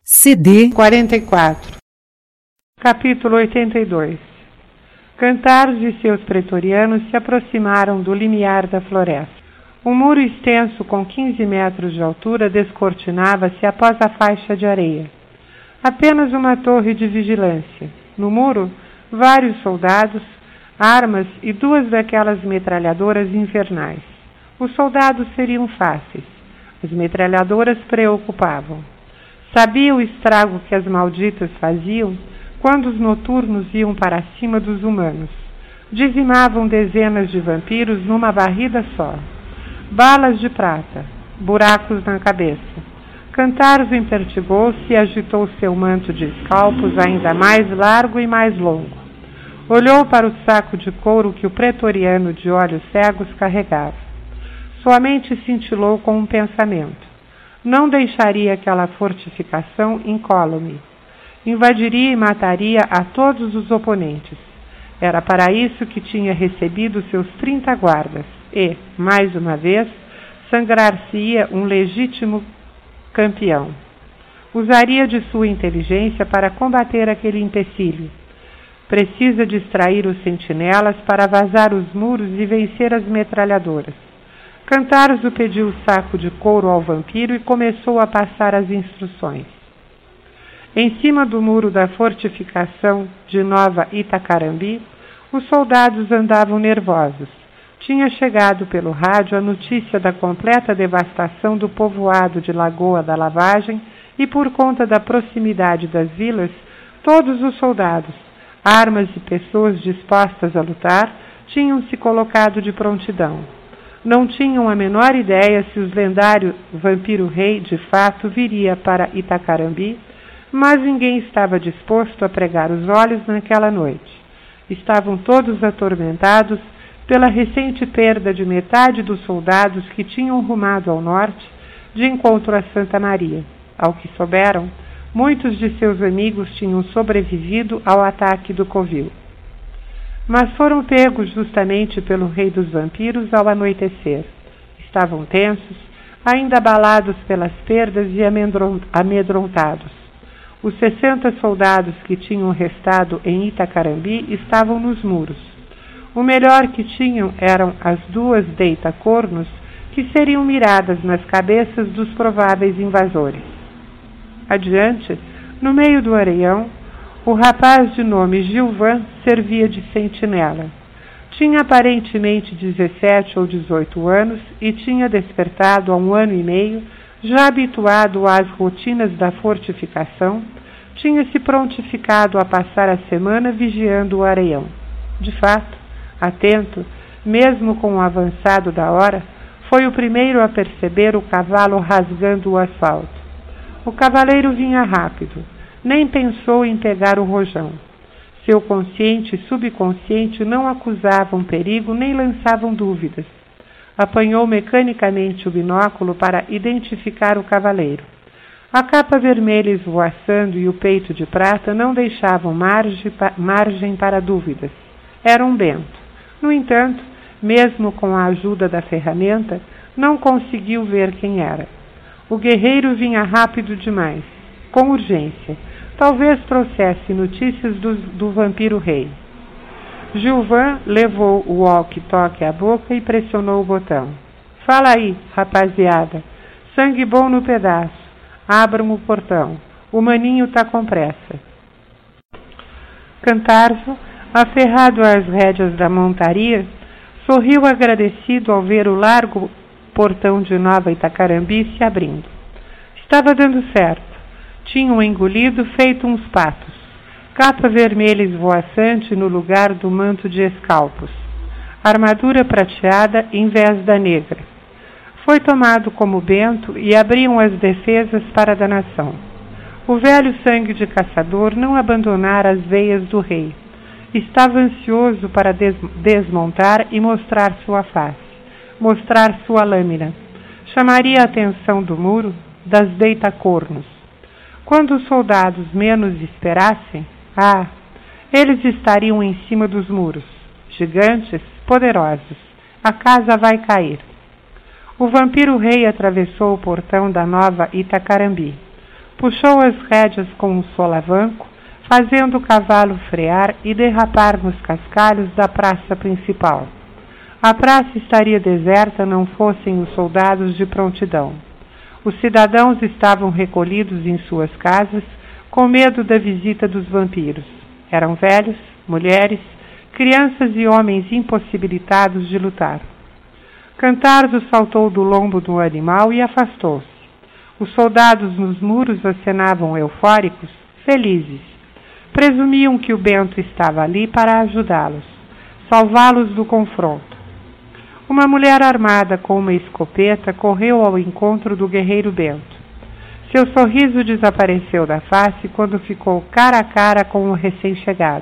CD 44. Capítulo 82. Cantaros e seus pretorianos se aproximaram do limiar da floresta. Um muro extenso com 15 metros de altura descortinava-se após a faixa de areia. Apenas uma torre de vigilância. No muro, vários soldados, armas e 2 daquelas metralhadoras infernais. Os soldados seriam fáceis. As metralhadoras preocupavam. Sabia o estrago que as malditas faziam quando os noturnos iam para cima dos humanos. Dizimavam dezenas de vampiros numa varrida só. Balas de prata, buracos na cabeça. Cantaros empertigou-se e agitou seu manto de escalpos ainda mais largo e mais longo. Olhou para o saco de couro que o pretoriano de olhos cegos carregava. Sua mente cintilou com um pensamento. Não deixaria aquela fortificação incólume. Invadiria e mataria a todos os oponentes. Era para isso que tinha recebido seus 30 guardas e, mais uma vez, sangrar-se-ia um legítimo campeão. Usaria de sua inteligência para combater aquele empecilho. Precisa distrair os sentinelas para vazar os muros e vencer as metralhadoras. Cantaros pediu o saco de couro ao vampiro e começou a passar as instruções. Em cima do muro da fortificação de Nova Itacarambi, os soldados andavam nervosos. Tinha chegado pelo rádio a notícia da completa devastação do povoado de Lagoa da Lavagem e, por conta da proximidade das vilas, todos os soldados, armas e pessoas dispostas a lutar, tinham se colocado de prontidão. Não tinham a menor ideia se o lendário vampiro-rei de fato viria para Itacarambi, mas ninguém estava disposto a pregar os olhos naquela noite. Estavam todos atormentados pela recente perda de metade dos soldados que tinham rumado ao norte de encontro a Santa Maria. Ao que souberam, muitos de seus amigos tinham sobrevivido ao ataque do covil. Mas foram pegos justamente pelo rei dos vampiros ao anoitecer. Estavam tensos, ainda abalados pelas perdas e amedrontados. Os 60 soldados que tinham restado em Itacarambi estavam nos muros. O melhor que tinham eram as 2 deita-cornos que seriam miradas nas cabeças dos prováveis invasores. Adiante, no meio do areião, o rapaz de nome Gilvan servia de sentinela. Tinha aparentemente 17 ou 18 anos e tinha despertado há 1 ano e meio, já habituado às rotinas da fortificação, tinha se prontificado a passar a semana vigiando o areião. De fato, atento, mesmo com o avançado da hora, foi o primeiro a perceber o cavalo rasgando o asfalto. O cavaleiro vinha rápido. Nem pensou em pegar o rojão. Seu consciente e subconsciente não acusavam perigo nem lançavam dúvidas. Apanhou mecanicamente o binóculo para identificar o cavaleiro. A capa vermelha esvoaçando e o peito de prata não deixavam margem para dúvidas. Era um bento. No entanto, mesmo com a ajuda da ferramenta, não conseguiu ver quem era. O guerreiro vinha rápido demais, com urgência. Talvez trouxesse notícias do vampiro-rei. Gilvan levou o walkie-talkie à boca e pressionou o botão. Fala aí, rapaziada. Sangue bom no pedaço. Abram o portão. O maninho tá com pressa. Cantarzo, aferrado às rédeas da montaria, sorriu agradecido ao ver o largo portão de Nova Itacarambi se abrindo. Estava dando certo. Tinham engolido feito uns patos. Capa vermelha esvoaçante no lugar do manto de escalpos. Armadura prateada em vez da negra. Foi tomado como bento e abriam as defesas para a danação. O velho sangue de caçador não abandonara as veias do rei. Estava ansioso para desmontar e mostrar sua face, mostrar sua lâmina. Chamaria a atenção do muro, das deita-cornos. Quando os soldados menos esperassem, eles estariam em cima dos muros, gigantes, poderosos. A casa vai cair. O vampiro-rei atravessou o portão da Nova Itacarambi. Puxou as rédeas com um solavanco, fazendo o cavalo frear e derrapar nos cascalhos da praça principal. A praça estaria deserta não fossem os soldados de prontidão. Os cidadãos estavam recolhidos em suas casas, com medo da visita dos vampiros. Eram velhos, mulheres, crianças e homens impossibilitados de lutar. Cantarzo saltou do lombo do animal e afastou-se. Os soldados nos muros acenavam eufóricos, felizes. Presumiam que o Bento estava ali para ajudá-los, salvá-los do confronto. Uma mulher armada com uma escopeta correu ao encontro do guerreiro Bento. Seu sorriso desapareceu da face quando ficou cara a cara com o recém-chegado.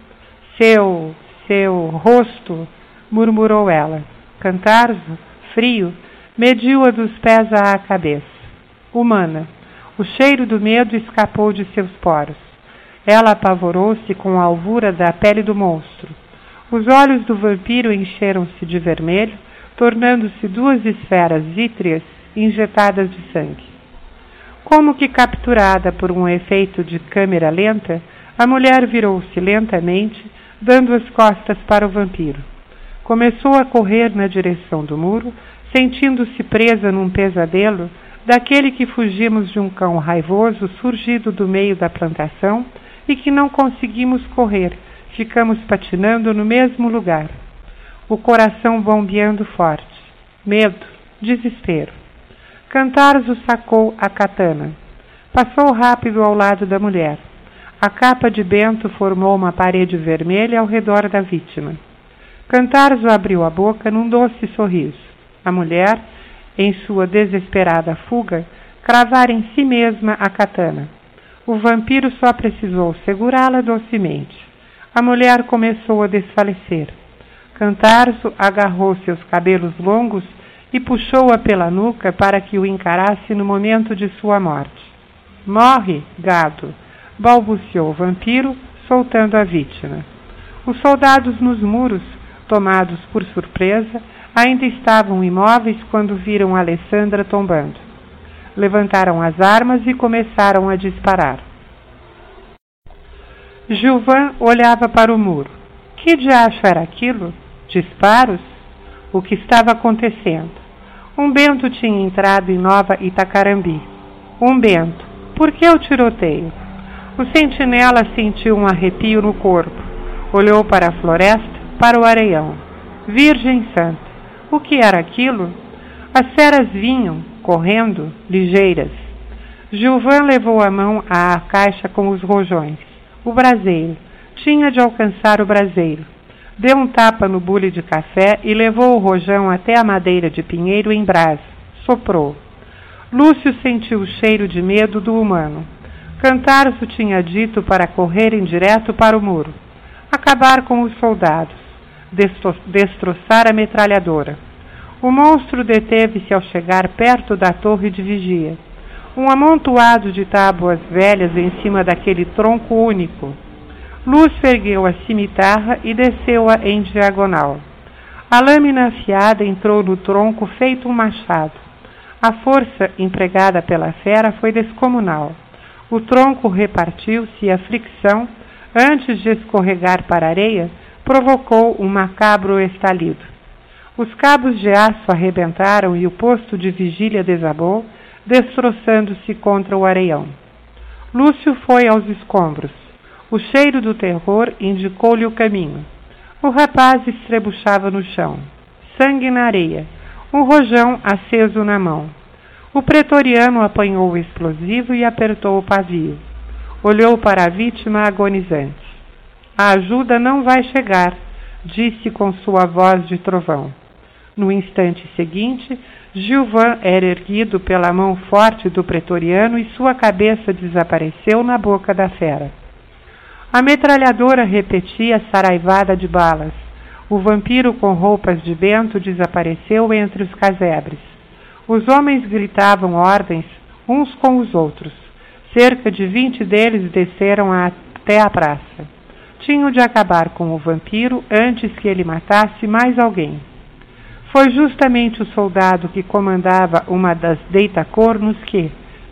Seu rosto, murmurou ela. Cantarzo, frio, mediu-a dos pés à cabeça. Humana. O cheiro do medo escapou de seus poros. Ela apavorou-se com a alvura da pele do monstro. Os olhos do vampiro encheram-se de vermelho, tornando-se duas esferas vítreas injetadas de sangue. Como que capturada por um efeito de câmera lenta, a mulher virou-se lentamente, dando as costas para o vampiro. Começou a correr na direção do muro, sentindo-se presa num pesadelo, daquele que fugimos de um cão raivoso surgido do meio da plantação e que não conseguimos correr, ficamos patinando no mesmo lugar. O coração bombeando forte. Medo, desespero. Cantarzo sacou a katana. Passou rápido ao lado da mulher. A capa de Bento formou uma parede vermelha ao redor da vítima. Cantarzo abriu a boca num doce sorriso. A mulher, em sua desesperada fuga, cravara em si mesma a katana. O vampiro só precisou segurá-la docemente. A mulher começou a desfalecer. Cantarzo agarrou seus cabelos longos e puxou-a pela nuca para que o encarasse no momento de sua morte. Morre, gado! Balbuciou o vampiro, soltando a vítima. Os soldados nos muros, tomados por surpresa, ainda estavam imóveis quando viram Alessandra tombando. Levantaram as armas e começaram a disparar. Gilvan olhava para o muro. Que diacho era aquilo? Disparos? O que estava acontecendo? Um Bento tinha entrado em Nova Itacarambi. Um Bento. Por que o tiroteio? O sentinela sentiu um arrepio no corpo. Olhou para a floresta, para o areião. Virgem Santa! O que era aquilo? As feras vinham, correndo, ligeiras. Gilvan levou a mão à caixa com os rojões. O braseiro. Tinha de alcançar o braseiro. Deu um tapa no bule de café e levou o rojão até a madeira de pinheiro em brasa. Soprou. Lúcio sentiu o cheiro de medo do humano. Cantarzo tinha dito para correrem direto para o muro. Acabar com os soldados. Destroçar a metralhadora. O monstro deteve-se ao chegar perto da torre de vigia. Um amontoado de tábuas velhas em cima daquele tronco único. Lúcio ergueu a cimitarra e desceu-a em diagonal. A lâmina afiada entrou no tronco feito um machado. A força empregada pela fera foi descomunal. O tronco repartiu-se e a fricção, antes de escorregar para a areia, provocou um macabro estalido. Os cabos de aço arrebentaram e o posto de vigília desabou, destroçando-se contra o areião. Lúcio foi aos escombros. O cheiro do terror indicou-lhe o caminho. O rapaz estrebuchava no chão. Sangue na areia. Um rojão aceso na mão. O pretoriano apanhou o explosivo e apertou o pavio. Olhou para a vítima agonizante. A ajuda não vai chegar, disse com sua voz de trovão. No instante seguinte, Gilvan era erguido pela mão forte do pretoriano e sua cabeça desapareceu na boca da fera. A metralhadora repetia a saraivada de balas. O vampiro com roupas de Bento desapareceu entre os casebres. Os homens gritavam ordens uns com os outros. Cerca de 20 deles desceram até a praça. Tinham de acabar com o vampiro antes que ele matasse mais alguém. Foi justamente o soldado que comandava uma das deita-cornos que,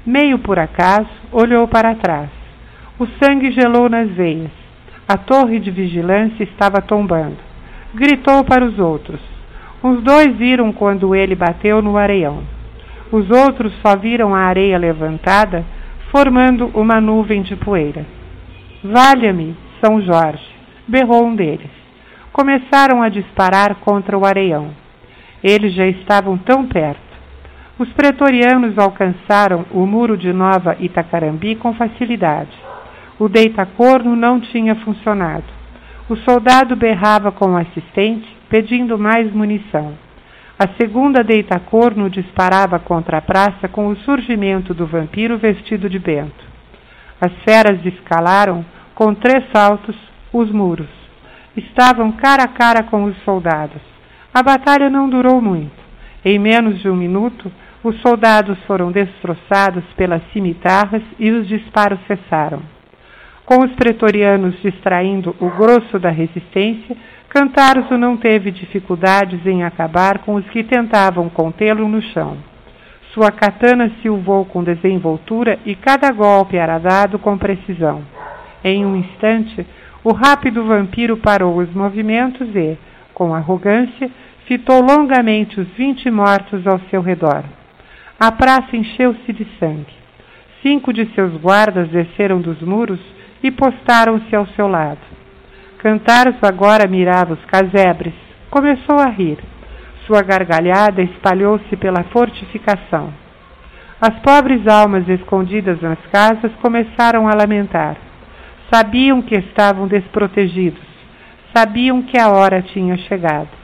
Meio por acaso, olhou para trás. O sangue gelou nas veias. A torre de vigilância estava tombando. Gritou para os outros. Os dois viram quando ele bateu no areião. Os outros só viram a areia levantada, formando uma nuvem de poeira. Valha-me, São Jorge, berrou um deles. Começaram a disparar contra o areião. Eles já estavam tão perto. Os pretorianos alcançaram o muro de Nova Itacarambi com facilidade. O deita-corno não tinha funcionado. O soldado berrava com o assistente, pedindo mais munição. A segunda deita-corno disparava contra a praça com o surgimento do vampiro vestido de bento. As feras escalaram, com 3 saltos, os muros. Estavam cara a cara com os soldados. A batalha não durou muito. Em menos de 1 minuto, os soldados foram destroçados pelas cimitarras e os disparos cessaram. Com os pretorianos distraindo o grosso da resistência, Cantarzo não teve dificuldades em acabar com os que tentavam contê-lo no chão. Sua katana silvou com desenvoltura e cada golpe era dado com precisão. Em um instante, o rápido vampiro parou os movimentos e, com arrogância, fitou longamente os 20 mortos ao seu redor. A praça encheu-se de sangue. 5 de seus guardas desceram dos muros e postaram-se ao seu lado. Cantarzo agora mirava os casebres. Começou a rir. Sua gargalhada espalhou-se pela fortificação. As pobres almas escondidas nas casas começaram a lamentar. Sabiam que estavam desprotegidos. Sabiam que a hora tinha chegado.